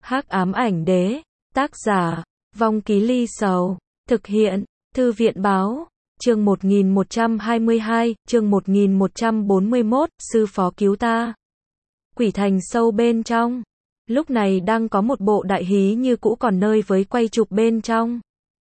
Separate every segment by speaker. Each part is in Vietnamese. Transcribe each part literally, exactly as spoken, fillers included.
Speaker 1: Hắc ám ảnh đế, tác giả, Vong Ký Ly Sầu, thực hiện, Thư viện báo, chương một nghìn một trăm hai mươi hai, chương một nghìn một trăm bốn mươi mốt, sư phó cứu ta. Quỷ thành sâu bên trong, lúc này đang có một bộ đại hí như cũ còn nơi với quay chụp bên trong.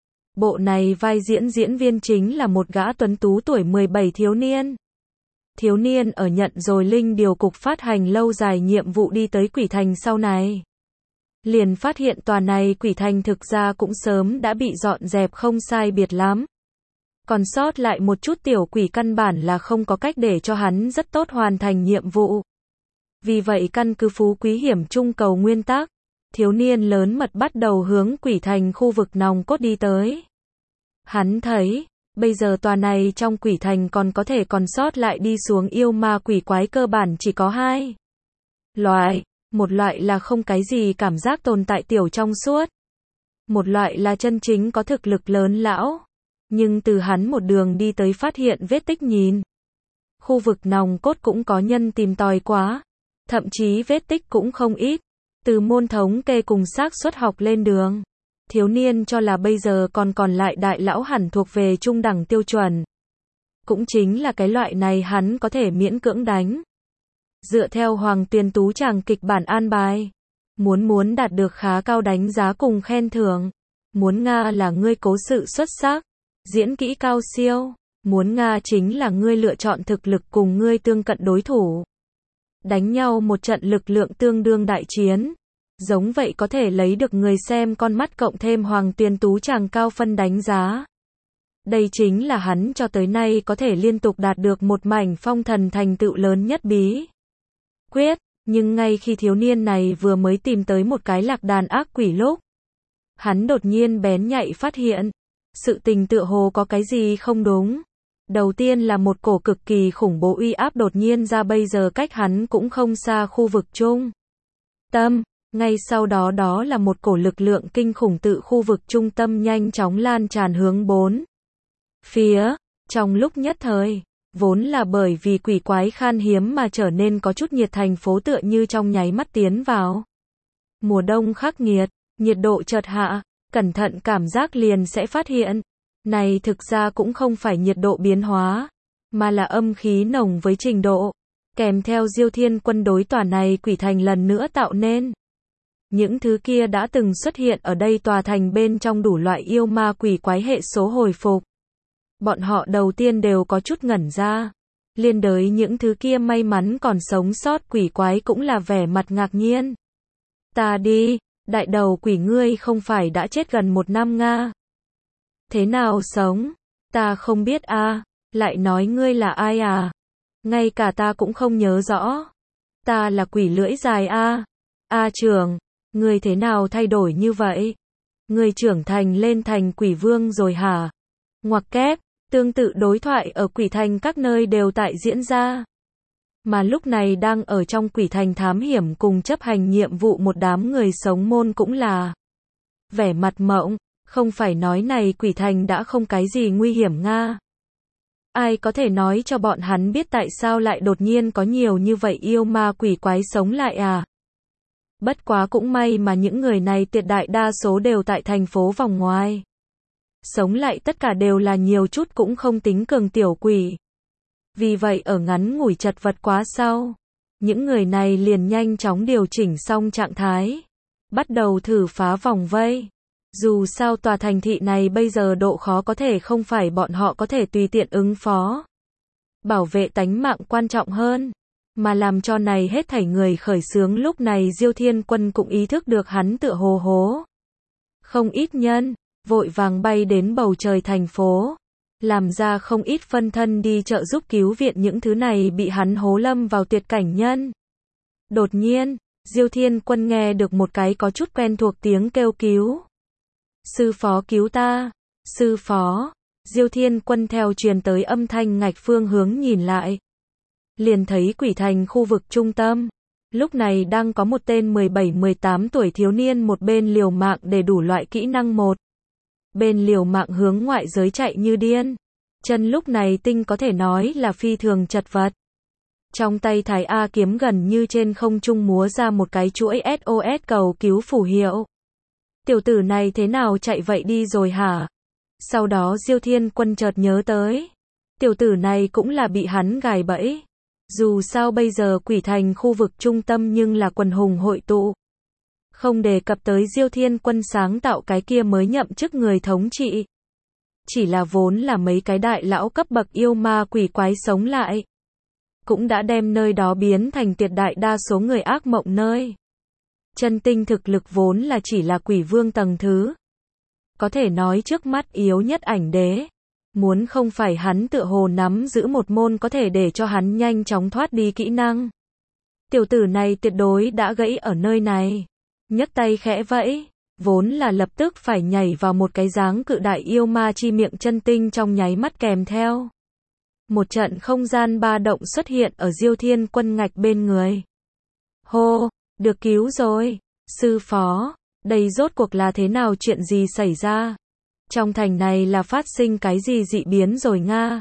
Speaker 1: Bộ này vai diễn diễn viên chính là một gã tuấn tú tuổi mười bảy thiếu niên. Thiếu niên ở nhận rồi linh điều cục phát hành lâu dài nhiệm vụ đi tới quỷ thành sau này. Liền phát hiện tòa này quỷ thành thực ra cũng sớm đã bị dọn dẹp không sai biệt lắm. Còn sót lại một chút tiểu quỷ căn bản là không có cách để cho hắn rất tốt hoàn thành nhiệm vụ. Vì vậy căn cứ phú quý hiểm trung cầu nguyên tắc, thiếu niên lớn mật bắt đầu hướng quỷ thành khu vực nòng cốt đi tới. Hắn thấy, bây giờ tòa này trong quỷ thành còn có thể còn sót lại đi xuống yêu ma quỷ quái cơ bản chỉ có hai loại. Một loại là không cái gì cảm giác tồn tại tiểu trong suốt. Một loại là chân chính có thực lực lớn lão. Nhưng từ hắn một đường đi tới phát hiện vết tích nhìn. Khu vực nòng cốt cũng có nhân tìm tòi quá. Thậm chí vết tích cũng không ít. Từ môn thống kê cùng xác suất học lên đường. Thiếu niên cho là bây giờ còn còn lại đại lão hẳn thuộc về trung đẳng tiêu chuẩn. Cũng chính là cái loại này hắn có thể miễn cưỡng đánh. Dựa theo Hoàng Tuyền Tú chàng kịch bản an bài. Muốn muốn đạt được khá cao đánh giá cùng khen thưởng. Muốn Nga là ngươi cố sự xuất sắc. Diễn kỹ cao siêu. Muốn Nga chính là ngươi lựa chọn thực lực cùng ngươi tương cận đối thủ. Đánh nhau một trận lực lượng tương đương đại chiến. Giống vậy có thể lấy được người xem con mắt cộng thêm Hoàng Tuyền Tú chàng cao phân đánh giá. Đây chính là hắn cho tới nay có thể liên tục đạt được một mảnh phong thần thành tựu lớn nhất bí quyết, nhưng ngay khi thiếu niên này vừa mới tìm tới một cái lạc đàn ác quỷ lúc, hắn đột nhiên bén nhạy phát hiện, sự tình tựa hồ có cái gì không đúng. Đầu tiên là một cổ cực kỳ khủng bố uy áp đột nhiên ra bây giờ cách hắn cũng không xa khu vực trung tâm, ngay sau đó đó là một cổ lực lượng kinh khủng tự khu vực trung tâm nhanh chóng lan tràn hướng bốn phía, trong lúc nhất thời. Vốn là bởi vì quỷ quái khan hiếm mà trở nên có chút nhiệt thành phố tựa như trong nháy mắt tiến vào. Mùa đông khắc nghiệt, nhiệt độ chợt hạ, cẩn thận cảm giác liền sẽ phát hiện. Này thực ra cũng không phải nhiệt độ biến hóa, mà là âm khí nồng với trình độ. Kèm theo Diêu Thiên Quân đối tòa này quỷ thành lần nữa tạo nên. Những thứ kia đã từng xuất hiện ở đây tòa thành bên trong đủ loại yêu ma quỷ quái hệ số hồi phục. Bọn họ đầu tiên đều có chút ngẩn ra. Liên đới những thứ kia may mắn còn sống sót quỷ quái cũng là vẻ mặt ngạc nhiên. Ta đi, đại đầu quỷ ngươi không phải đã chết gần một năm Nga. Thế nào sống? Ta không biết a, à, lại nói ngươi là ai à? Ngay cả ta cũng không nhớ rõ. Ta là quỷ lưỡi dài a. À. A trưởng, ngươi thế nào thay đổi như vậy? Ngươi trưởng thành lên thành quỷ vương rồi hả? Ngoặc kép. Tương tự đối thoại ở quỷ thành các nơi đều tại diễn ra. Mà lúc này đang ở trong quỷ thành thám hiểm cùng chấp hành nhiệm vụ một đám người sống môn cũng là vẻ mặt mộng, không phải nói này quỷ thành đã không cái gì nguy hiểm Nga. Ai có thể nói cho bọn hắn biết tại sao lại đột nhiên có nhiều như vậy yêu ma quỷ quái sống lại à? Bất quá cũng may mà những người này tuyệt đại đa số đều tại thành phố vòng ngoài. Sống lại tất cả đều là nhiều chút cũng không tính cường tiểu quỷ. Vì vậy ở ngắn ngủi chật vật quá sau, những người này liền nhanh chóng điều chỉnh xong trạng thái, bắt đầu thử phá vòng vây. Dù sao tòa thành thị này bây giờ độ khó có thể không phải bọn họ có thể tùy tiện ứng phó. Bảo vệ tánh mạng quan trọng hơn, mà làm cho này hết thảy người khởi xướng lúc này Diêu Thiên Quân cũng ý thức được hắn tựa hồ hố. Không ít nhân vội vàng bay đến bầu trời thành phố, làm ra không ít phân thân đi trợ giúp cứu viện những thứ này bị hắn hố lâm vào tuyệt cảnh nhân. Đột nhiên, Diêu Thiên Quân nghe được một cái có chút quen thuộc tiếng kêu cứu. Sư phó cứu ta, sư phó. Diêu Thiên Quân theo truyền tới âm thanh ngạch phương hướng nhìn lại. Liền thấy quỷ thành khu vực trung tâm. Lúc này đang có một tên mười bảy mười tám tuổi thiếu niên một bên liều mạng để đủ loại kỹ năng một. Bên liều mạng hướng ngoại giới chạy như điên. Chân lúc này tinh có thể nói là phi thường chật vật. Trong tay Thái A kiếm gần như trên không trung múa ra một cái chuỗi ét o ét cầu cứu phù hiệu. Tiểu tử này thế nào chạy vậy đi rồi hả? Sau đó Diêu Thiên Quân chợt nhớ tới. Tiểu tử này cũng là bị hắn gài bẫy. Dù sao bây giờ Quỷ Thành khu vực trung tâm nhưng là quần hùng hội tụ. Không đề cập tới Diêu Thiên Quân sáng tạo cái kia mới nhậm chức người thống trị. Chỉ là vốn là mấy cái đại lão cấp bậc yêu ma quỷ quái sống lại. Cũng đã đem nơi đó biến thành tuyệt đại đa số người ác mộng nơi. Chân tinh thực lực vốn là chỉ là quỷ vương tầng thứ. Có thể nói trước mắt yếu nhất ảnh đế. Muốn không phải hắn tựa hồ nắm giữ một môn có thể để cho hắn nhanh chóng thoát đi kỹ năng. Tiểu tử này tuyệt đối đã gãy ở nơi này. Nhấc tay khẽ vẫy, vốn là lập tức phải nhảy vào một cái dáng cự đại yêu ma chi miệng chân tinh trong nháy mắt kèm theo. Một trận không gian ba động xuất hiện ở Diêu Thiên Quân ngạch bên người. Hô, được cứu rồi, sư phó, đây rốt cuộc là thế nào, chuyện gì xảy ra? Trong thành này là phát sinh cái gì dị biến rồi nga?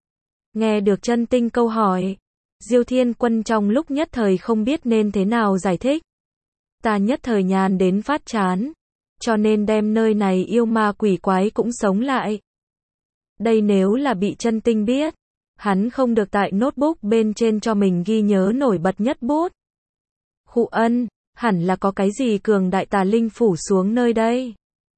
Speaker 1: Nghe được chân tinh câu hỏi, Diêu Thiên Quân trong lúc nhất thời không biết nên thế nào giải thích. Ta nhất thời nhàn đến phát chán, cho nên đem nơi này yêu ma quỷ quái cũng sống lại. Đây nếu là bị chân tinh biết, hắn không được tại notebook bên trên cho mình ghi nhớ nổi bật nhất bút. Khụ ân, hẳn là có cái gì cường đại tà linh phủ xuống nơi đây.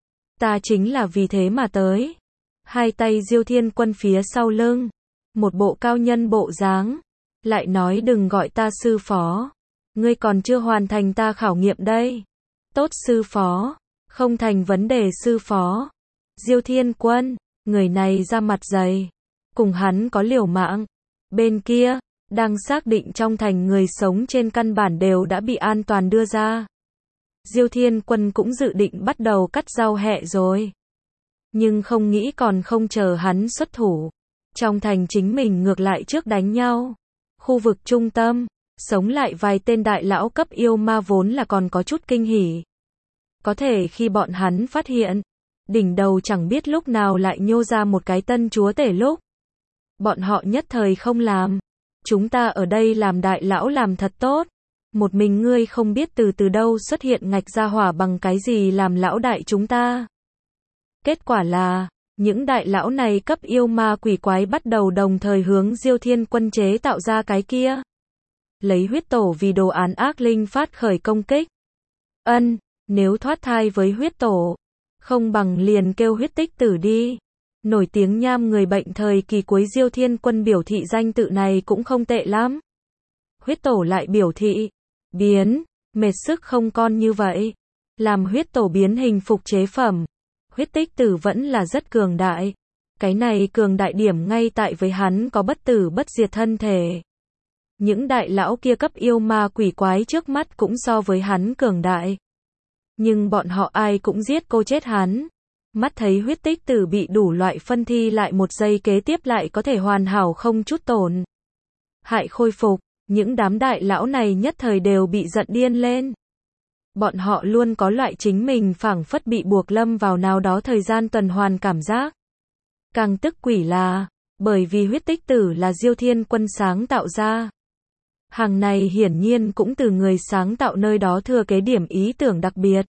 Speaker 1: Ta chính là vì thế mà tới. Hai tay Diêu Thiên Quân phía sau lưng, một bộ cao nhân bộ dáng, lại nói đừng gọi ta sư phó. Ngươi còn chưa hoàn thành ta khảo nghiệm đây. Tốt sư phó, không thành vấn đề sư phó. Diêu Thiên Quân, người này ra mặt dày, cùng hắn có liều mạng. Bên kia, đang xác định trong thành người sống trên căn bản đều đã bị an toàn đưa ra. Diêu Thiên Quân cũng dự định bắt đầu cắt rau hẹ rồi. Nhưng không nghĩ còn không chờ hắn xuất thủ. Trong thành chính mình ngược lại trước đánh nhau. Khu vực trung tâm, sống lại vài tên đại lão cấp yêu ma vốn là còn có chút kinh hỉ. Có thể khi bọn hắn phát hiện, đỉnh đầu chẳng biết lúc nào lại nhô ra một cái tân chúa tể lúc. Bọn họ nhất thời không làm. Chúng ta ở đây làm đại lão làm thật tốt. Một mình ngươi không biết từ từ đâu xuất hiện ngạch ra hỏa bằng cái gì làm lão đại chúng ta. Kết quả là, những đại lão này cấp yêu ma quỷ quái bắt đầu đồng thời hướng Diêu Thiên Quân chế tạo ra cái kia. Lấy huyết tổ vì đồ án ác linh phát khởi công kích. Ân, nếu thoát thai với huyết tổ, không bằng liền kêu huyết tích tử đi. Nổi tiếng nham người bệnh thời kỳ cuối Diêu Thiên Quân biểu thị danh tự này cũng không tệ lắm. Huyết tổ lại biểu thị, biến, mệt sức không con như vậy. Làm huyết tổ biến hình phục chế phẩm. Huyết tích tử vẫn là rất cường đại. Cái này cường đại điểm ngay tại với hắn có bất tử bất diệt thân thể. Những đại lão kia cấp yêu ma quỷ quái trước mắt cũng so với hắn cường đại. Nhưng bọn họ ai cũng giết cô chết hắn. Mắt thấy huyết tích tử bị đủ loại phân thi lại một giây kế tiếp lại có thể hoàn hảo không chút tổn hại khôi phục. Những đám đại lão này nhất thời đều bị giận điên lên. Bọn họ luôn có loại chính mình phảng phất bị buộc lâm vào nào đó thời gian tuần hoàn cảm giác. Càng tức quỷ là, bởi vì huyết tích tử là Diêu Thiên Quân sáng tạo ra. Hàng này hiển nhiên cũng từ người sáng tạo nơi đó thừa kế điểm ý tưởng đặc biệt.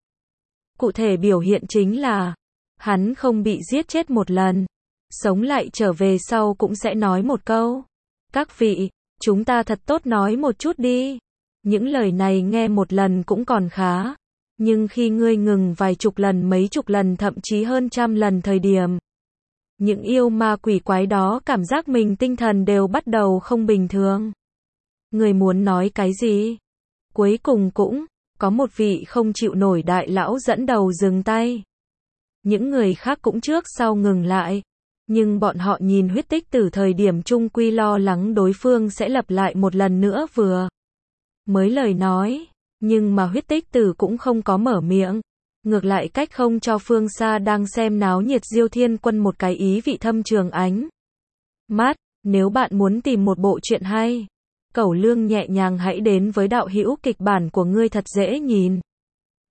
Speaker 1: Cụ thể biểu hiện chính là, hắn không bị giết chết một lần. Sống lại trở về sau cũng sẽ nói một câu. Các vị, chúng ta thật tốt nói một chút đi. Những lời này nghe một lần cũng còn khá. Nhưng khi ngươi ngừng vài chục lần mấy chục lần thậm chí hơn trăm lần thời điểm. Những yêu ma quỷ quái đó cảm giác mình tinh thần đều bắt đầu không bình thường. Người muốn nói cái gì? Cuối cùng cũng, có một vị không chịu nổi đại lão dẫn đầu dừng tay. Những người khác cũng trước sau ngừng lại. Nhưng bọn họ nhìn huyết tích tử thời điểm chung quy lo lắng đối phương sẽ lặp lại một lần nữa vừa mới lời nói. Nhưng mà huyết tích tử cũng không có mở miệng. Ngược lại cách không cho phương xa đang xem náo nhiệt Diêu Thiên Quân một cái ý vị thâm trường ánh mắt. Nếu bạn muốn tìm một bộ truyện hay, cẩu lương nhẹ nhàng hãy đến với đạo hữu kịch bản của ngươi thật dễ nhìn.